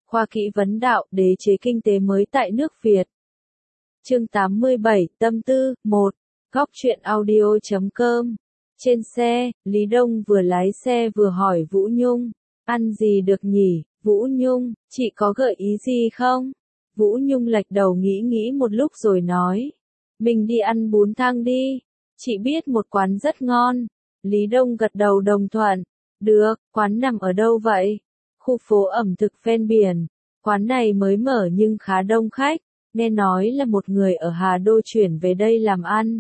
Khoa Kỹ vấn đạo, đế chế kinh tế mới tại nước Việt. Chương 87, tâm tư, 1. Góc truyện audio.com. Trên xe, Lý Đông vừa lái xe vừa hỏi Vũ Nhung, ăn gì được nhỉ, Vũ Nhung, chị có gợi ý gì không? Vũ Nhung lệch đầu nghĩ một lúc rồi nói, mình đi ăn bún thang đi, chị biết một quán rất ngon. Lý Đông gật đầu đồng thuận, được, quán nằm ở đâu vậy? Khu phố ẩm thực ven biển, quán này mới mở nhưng khá đông khách, nghe nói là một người ở Hà Đô chuyển về đây làm ăn.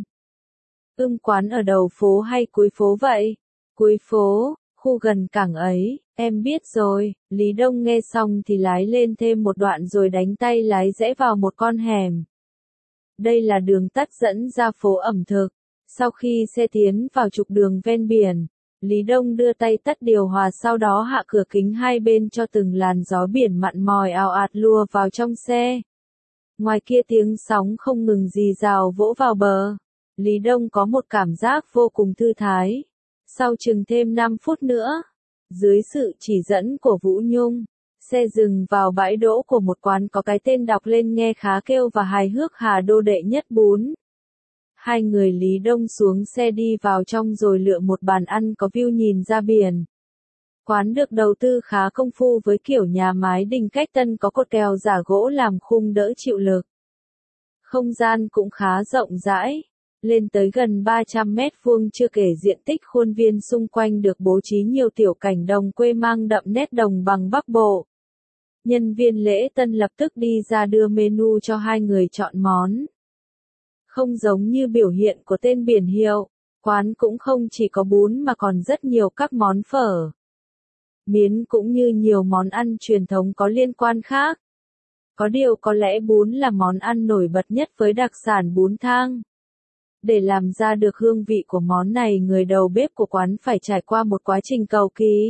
Quán ở đầu phố hay cuối phố vậy? Cuối phố, khu gần cảng ấy, em biết rồi. Lý Đông nghe xong thì lái lên thêm một đoạn rồi đánh tay lái rẽ vào một con hẻm. Đây là đường tắt dẫn ra phố ẩm thực. Sau khi xe tiến vào trục đường ven biển, Lý Đông đưa tay tắt điều hòa, sau đó hạ cửa kính hai bên cho từng làn gió biển mặn mòi ào ạt lùa vào trong xe. Ngoài kia tiếng sóng không ngừng rì rào vỗ vào bờ. Lý Đông có một cảm giác vô cùng thư thái. Sau chừng thêm 5 phút nữa, dưới sự chỉ dẫn của Vũ Nhung, xe dừng vào bãi đỗ của một quán có cái tên đọc lên nghe khá kêu và hài hước, Hà Đô đệ nhất bún. Hai người Lý Đông xuống xe đi vào trong rồi lựa một bàn ăn có view nhìn ra biển. Quán được đầu tư khá công phu với kiểu nhà mái đình cách tân, có cột kèo giả gỗ làm khung đỡ chịu lực. Không gian cũng khá rộng rãi, lên tới gần 300 mét vuông, chưa kể diện tích khuôn viên xung quanh được bố trí nhiều tiểu cảnh đồng quê mang đậm nét đồng bằng Bắc Bộ. Nhân viên lễ tân lập tức đi ra đưa menu cho hai người chọn món. Không giống như biểu hiện của tên biển hiệu, quán cũng không chỉ có bún mà còn rất nhiều các món phở, miến cũng như nhiều món ăn truyền thống có liên quan khác. Có điều có lẽ bún là món ăn nổi bật nhất với đặc sản bún thang. Để làm ra được hương vị của món này, người đầu bếp của quán phải trải qua một quá trình cầu kỳ.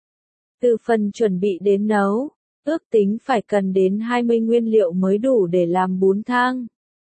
Từ phần chuẩn bị đến nấu, ước tính phải cần đến 20 nguyên liệu mới đủ để làm bún thang.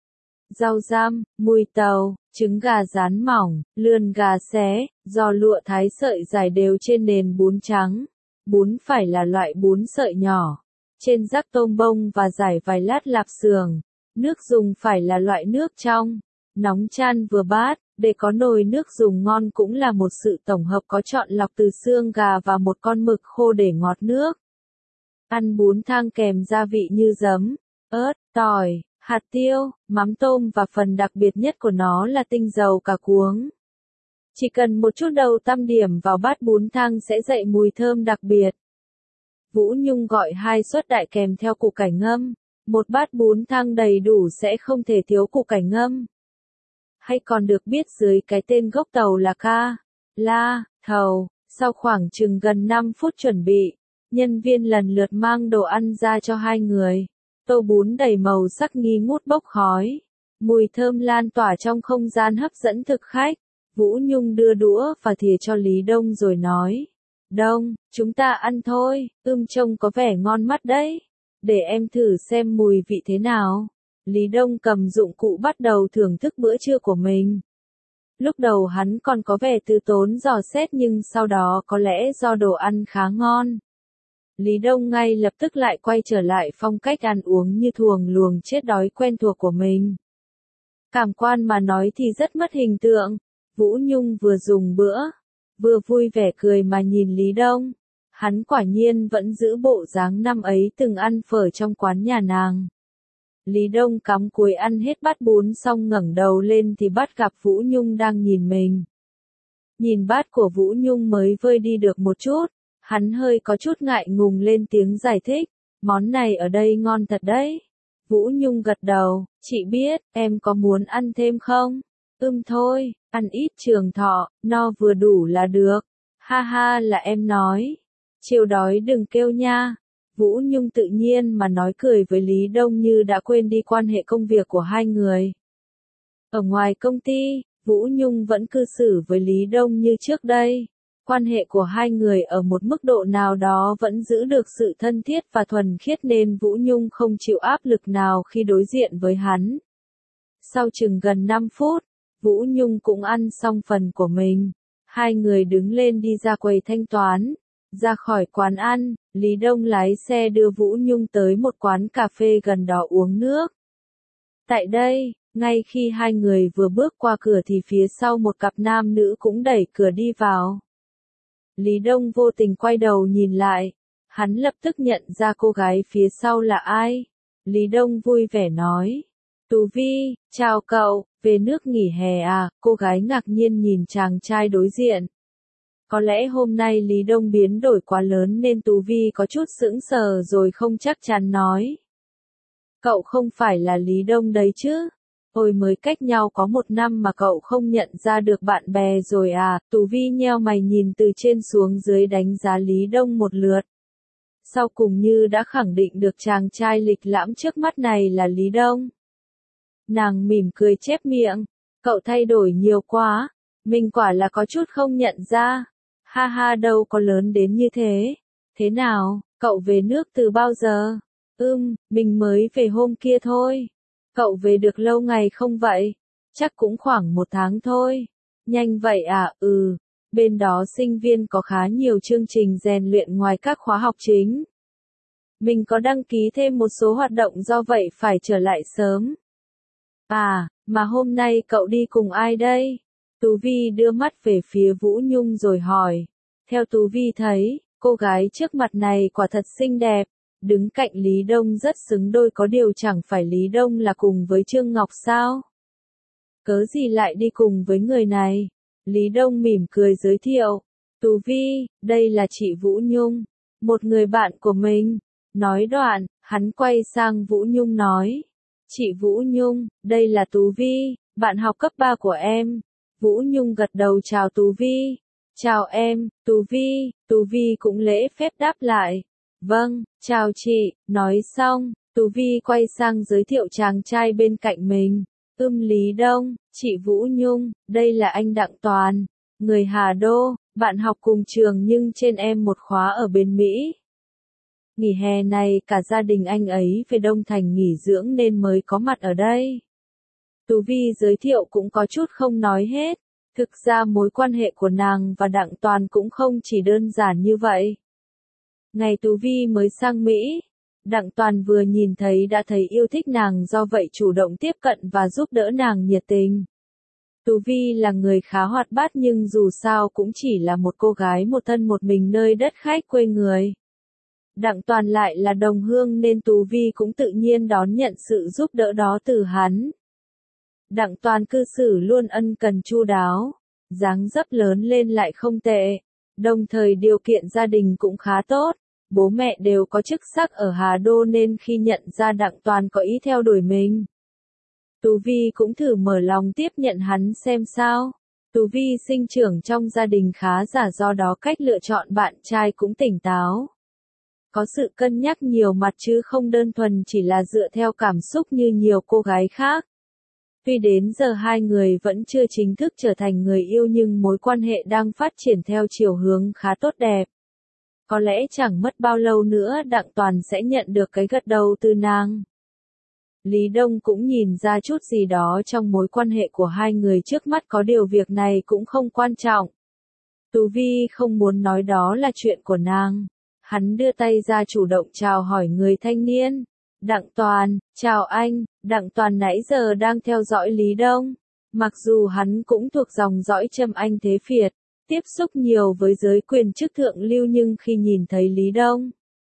Rau răm, mùi tàu, trứng gà rán mỏng, lườn gà xé, giò lụa thái sợi dài đều trên nền bún trắng. Bún phải là loại bún sợi nhỏ, trên rắc tôm bông và rải vài lát lạp xưởng. Nước dùng phải là loại nước trong, nóng chan vừa bát. Để có nồi nước dùng ngon cũng là một sự tổng hợp có chọn lọc từ xương gà và một con mực khô để ngọt nước. Ăn bún thang kèm gia vị như giấm, ớt, tỏi, hạt tiêu, mắm tôm và phần đặc biệt nhất của nó là tinh dầu cà cuống. Chỉ cần một chút đầu tăm điểm vào bát bún thang sẽ dậy mùi thơm đặc biệt. Vũ Nhung gọi 2 suất đại kèm theo củ cải ngâm. Một bát bún thang đầy đủ sẽ không thể thiếu củ cải ngâm, hay còn được biết dưới cái tên gốc Tàu là ca, la, thầu. Sau khoảng chừng gần 5 phút chuẩn bị, nhân viên lần lượt mang đồ ăn ra cho hai người. Tô bún đầy màu sắc nghi ngút bốc khói, mùi thơm lan tỏa trong không gian hấp dẫn thực khách. Vũ Nhung đưa đũa và thìa cho Lý Đông rồi nói, Đông, chúng ta ăn thôi, trông có vẻ ngon mắt đấy, để em thử xem mùi vị thế nào. Lý Đông cầm dụng cụ bắt đầu thưởng thức bữa trưa của mình. Lúc đầu hắn còn có vẻ từ tốn dò xét, nhưng sau đó có lẽ do đồ ăn khá ngon, Lý Đông ngay lập tức lại quay trở lại phong cách ăn uống như thuồng luồng chết đói quen thuộc của mình. Cảm quan mà nói thì rất mất hình tượng. Vũ Nhung vừa dùng bữa, vừa vui vẻ cười mà nhìn Lý Đông. Hắn quả nhiên vẫn giữ bộ dáng năm ấy từng ăn phở trong quán nhà nàng. Lý Đông cắm cúi ăn hết bát bún xong ngẩng đầu lên thì bắt gặp Vũ Nhung đang nhìn mình. Nhìn bát của Vũ Nhung mới vơi đi được một chút, hắn hơi có chút ngại ngùng lên tiếng giải thích, món này ở đây ngon thật đấy. Vũ Nhung gật đầu, chị biết, em có muốn ăn thêm không? Thôi, ăn ít trường thọ, no vừa đủ là được. Ha ha, là em nói. Chiều đói đừng kêu nha. Vũ Nhung tự nhiên mà nói, cười với Lý Đông như đã quên đi quan hệ công việc của hai người. Ở ngoài công ty, Vũ Nhung vẫn cư xử với Lý Đông như trước đây. Quan hệ của hai người ở một mức độ nào đó vẫn giữ được sự thân thiết và thuần khiết, nên Vũ Nhung không chịu áp lực nào khi đối diện với hắn. Sau chừng gần 5 phút, Vũ Nhung cũng ăn xong phần của mình. Hai người đứng lên đi ra quầy thanh toán. Ra khỏi quán ăn, Lý Đông lái xe đưa Vũ Nhung tới một quán cà phê gần đó uống nước. Tại đây, ngay khi hai người vừa bước qua cửa thì phía sau một cặp nam nữ cũng đẩy cửa đi vào. Lý Đông vô tình quay đầu nhìn lại, hắn lập tức nhận ra cô gái phía sau là ai. Lý Đông vui vẻ nói, Tú Vi, chào cậu, về nước nghỉ hè à? Cô gái ngạc nhiên nhìn chàng trai đối diện. Có lẽ hôm nay Lý Đông biến đổi quá lớn nên Tú Vi có chút sững sờ rồi không chắc chắn nói. Cậu không phải là Lý Đông đấy chứ? Hồi mới cách nhau có 1 năm mà cậu không nhận ra được bạn bè rồi à? Tú Vi nheo mày nhìn từ trên xuống dưới đánh giá Lý Đông một lượt. Sau cùng như đã khẳng định được chàng trai lịch lãm trước mắt này là Lý Đông. Nàng mỉm cười chép miệng, cậu thay đổi nhiều quá, mình quả là có chút không nhận ra. Ha ha, đâu có lớn đến như thế. Thế nào, cậu về nước từ bao giờ? Mình mới về hôm kia thôi. Cậu về được lâu ngày không vậy? Chắc cũng khoảng 1 tháng thôi. Nhanh vậy à? Bên đó sinh viên có khá nhiều chương trình rèn luyện ngoài các khóa học chính. Mình có đăng ký thêm một số hoạt động do vậy phải trở lại sớm. À, mà hôm nay cậu đi cùng ai đây? Tú Vi đưa mắt về phía Vũ Nhung rồi hỏi. Theo Tú Vi thấy, cô gái trước mặt này quả thật xinh đẹp. Đứng cạnh Lý Đông rất xứng đôi, có điều chẳng phải Lý Đông là cùng với Trương Ngọc sao? Cớ gì lại đi cùng với người này? Lý Đông mỉm cười giới thiệu. Tú Vi, đây là chị Vũ Nhung, một người bạn của mình. Nói đoạn, hắn quay sang Vũ Nhung nói. Chị Vũ Nhung, đây là Tú Vi, bạn học cấp 3 của em. Vũ Nhung gật đầu chào Tú Vi. Chào em, Tú Vi cũng lễ phép đáp lại. Vâng, chào chị, nói xong, Tú Vi quay sang giới thiệu chàng trai bên cạnh mình. Lý Đông, chị Vũ Nhung, đây là anh Đặng Toàn, người Hà Đô, bạn học cùng trường nhưng trên em một khóa ở bên Mỹ. Nghỉ hè này cả gia đình anh ấy về Đông Thành nghỉ dưỡng nên mới có mặt ở đây. Tú Vi giới thiệu cũng có chút không nói hết, thực ra mối quan hệ của nàng và Đặng Toàn cũng không chỉ đơn giản như vậy. Ngày Tú Vi mới sang Mỹ, Đặng Toàn vừa nhìn thấy đã thấy yêu thích nàng, do vậy chủ động tiếp cận và giúp đỡ nàng nhiệt tình. Tú Vi là người khá hoạt bát nhưng dù sao cũng chỉ là một cô gái một thân một mình nơi đất khách quê người. Đặng Toàn lại là đồng hương nên Tú Vi cũng tự nhiên đón nhận sự giúp đỡ đó từ hắn. Đặng Toàn cư xử luôn ân cần chu đáo, dáng dấp lớn lên lại không tệ, đồng thời điều kiện gia đình cũng khá tốt. Bố mẹ đều có chức sắc ở Hà Đô nên khi nhận ra Đặng Toàn có ý theo đuổi mình, Tú Vi cũng thử mở lòng tiếp nhận hắn xem sao. Tú Vi sinh trưởng trong gia đình khá giả, do đó cách lựa chọn bạn trai cũng tỉnh táo. Có sự cân nhắc nhiều mặt chứ không đơn thuần chỉ là dựa theo cảm xúc như nhiều cô gái khác. Tuy đến giờ hai người vẫn chưa chính thức trở thành người yêu nhưng mối quan hệ đang phát triển theo chiều hướng khá tốt đẹp. Có lẽ chẳng mất bao lâu nữa Đặng Toàn sẽ nhận được cái gật đầu từ nàng. Lý Đông cũng nhìn ra chút gì đó trong mối quan hệ của hai người trước mắt, có điều việc này cũng không quan trọng. Tú Vi không muốn nói đó là chuyện của nàng. Hắn đưa tay ra chủ động chào hỏi người thanh niên. Đặng Toàn, chào anh. Đặng Toàn nãy giờ đang theo dõi Lý Đông. Mặc dù hắn cũng thuộc dòng dõi Trâm Anh Thế Phiệt, tiếp xúc nhiều với giới quyền chức thượng lưu, nhưng khi nhìn thấy Lý Đông,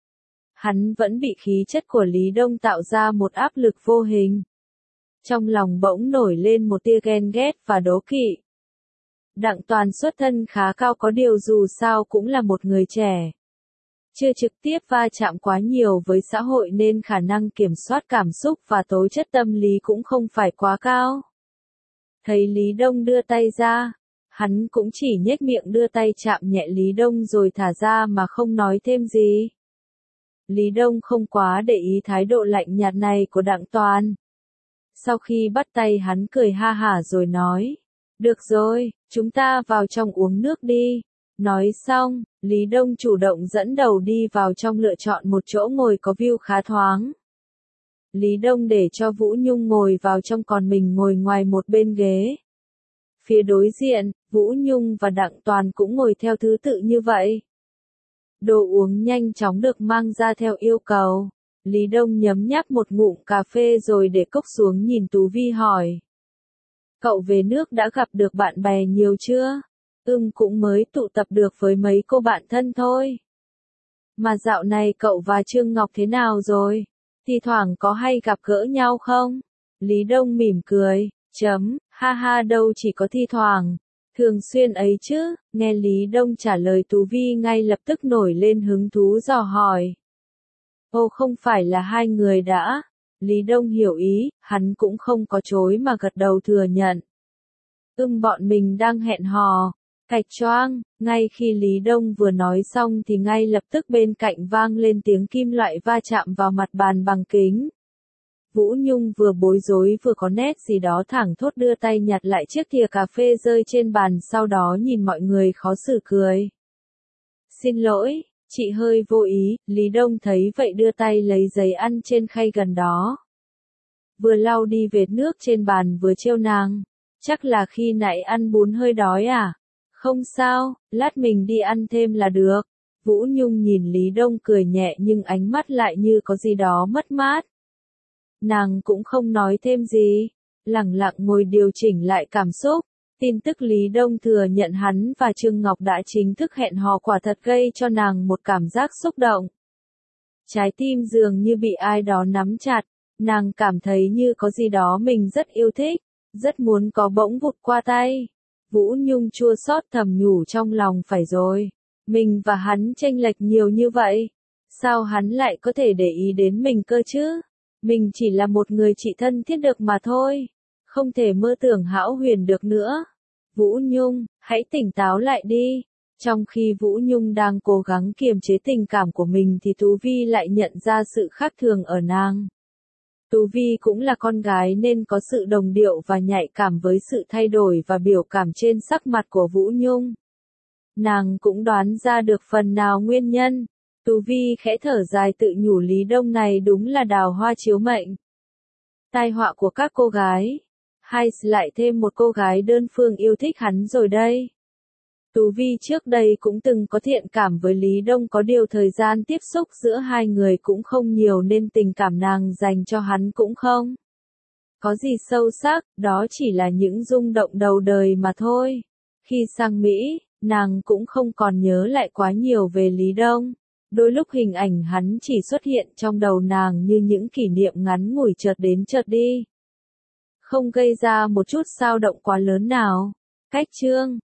hắn vẫn bị khí chất của Lý Đông tạo ra một áp lực vô hình. Trong lòng bỗng nổi lên một tia ghen ghét và đố kỵ. Đặng Toàn xuất thân khá cao, có điều dù sao cũng là một người trẻ. Chưa trực tiếp va chạm quá nhiều với xã hội nên khả năng kiểm soát cảm xúc và tố chất tâm lý cũng không phải quá cao. Thấy Lý Đông đưa tay ra, hắn cũng chỉ nhếch miệng đưa tay chạm nhẹ Lý Đông rồi thả ra mà không nói thêm gì. Lý Đông không quá để ý thái độ lạnh nhạt này của Đặng Toàn. Sau khi bắt tay hắn cười ha hả rồi nói, được rồi, chúng ta vào trong uống nước đi. Nói xong, Lý Đông chủ động dẫn đầu đi vào trong, lựa chọn một chỗ ngồi có view khá thoáng. Lý Đông để cho Vũ Nhung ngồi vào trong, còn mình ngồi ngoài một bên ghế. Phía đối diện, Vũ Nhung và Đặng Toàn cũng ngồi theo thứ tự như vậy. Đồ uống nhanh chóng được mang ra theo yêu cầu. Lý Đông nhấm nháp một ngụm cà phê rồi để cốc xuống nhìn Tú Vi hỏi. Cậu về nước đã gặp được bạn bè nhiều chưa? Cũng mới tụ tập được với mấy cô bạn thân thôi. Mà dạo này cậu và Trương Ngọc thế nào rồi? Thì thoảng có hay gặp gỡ nhau không? Lý Đông mỉm cười, ha ha đâu chỉ có thi thoảng, thường xuyên ấy chứ. Nghe Lý Đông trả lời Tú Vi ngay lập tức nổi lên hứng thú dò hỏi. Ô không phải là hai người đã? Lý Đông hiểu ý, hắn cũng không có chối mà gật đầu thừa nhận. Bọn mình đang hẹn hò. Cạch choang, ngay khi Lý Đông vừa nói xong thì ngay lập tức bên cạnh vang lên tiếng kim loại va chạm vào mặt bàn bằng kính. Vũ Nhung vừa bối rối vừa có nét gì đó thẳng thốt đưa tay nhặt lại chiếc thìa cà phê rơi trên bàn, sau đó nhìn mọi người khó xử cười. Xin lỗi, chị hơi vô ý. Lý Đông thấy vậy đưa tay lấy giấy ăn trên khay gần đó. Vừa lau đi vệt nước trên bàn vừa trêu nàng. Chắc là khi nãy ăn bún hơi đói à? Không sao, lát mình đi ăn thêm là được. Vũ Nhung nhìn Lý Đông cười nhẹ nhưng ánh mắt lại như có gì đó mất mát. Nàng cũng không nói thêm gì, lẳng lặng ngồi điều chỉnh lại cảm xúc. Tin tức Lý Đông thừa nhận hắn và Trương Ngọc đã chính thức hẹn hò quả thật gây cho nàng một cảm giác xúc động. Trái tim dường như bị ai đó nắm chặt, nàng cảm thấy như có gì đó mình rất yêu thích, rất muốn có bỗng vụt qua tay. Vũ Nhung chua xót thầm nhủ trong lòng, phải rồi, mình và hắn chênh lệch nhiều như vậy, sao hắn lại có thể để ý đến mình cơ chứ? Mình chỉ là một người chị thân thiết được mà thôi, không thể mơ tưởng hão huyền được nữa. Vũ Nhung, hãy tỉnh táo lại đi. Trong khi Vũ Nhung đang cố gắng kiềm chế tình cảm của mình thì Tú Vi lại nhận ra sự khác thường ở nàng. Tú Vi cũng là con gái nên có sự đồng điệu và nhạy cảm với sự thay đổi và biểu cảm trên sắc mặt của Vũ Nhung. Nàng cũng đoán ra được phần nào nguyên nhân. Tú Vi khẽ thở dài tự nhủ Lý Đông này đúng là đào hoa chiếu mệnh. Tai họa của các cô gái. Hay lại thêm một cô gái đơn phương yêu thích hắn rồi đây. Tú Vi trước đây cũng từng có thiện cảm với Lý Đông, có điều thời gian tiếp xúc giữa hai người cũng không nhiều nên tình cảm nàng dành cho hắn cũng không có gì sâu sắc, đó chỉ là những rung động đầu đời mà thôi. Khi sang Mỹ, nàng cũng không còn nhớ lại quá nhiều về Lý Đông. Đôi lúc hình ảnh hắn chỉ xuất hiện trong đầu nàng như những kỷ niệm ngắn ngủi chợt đến chợt đi. Không gây ra một chút xao động quá lớn nào. Cách chương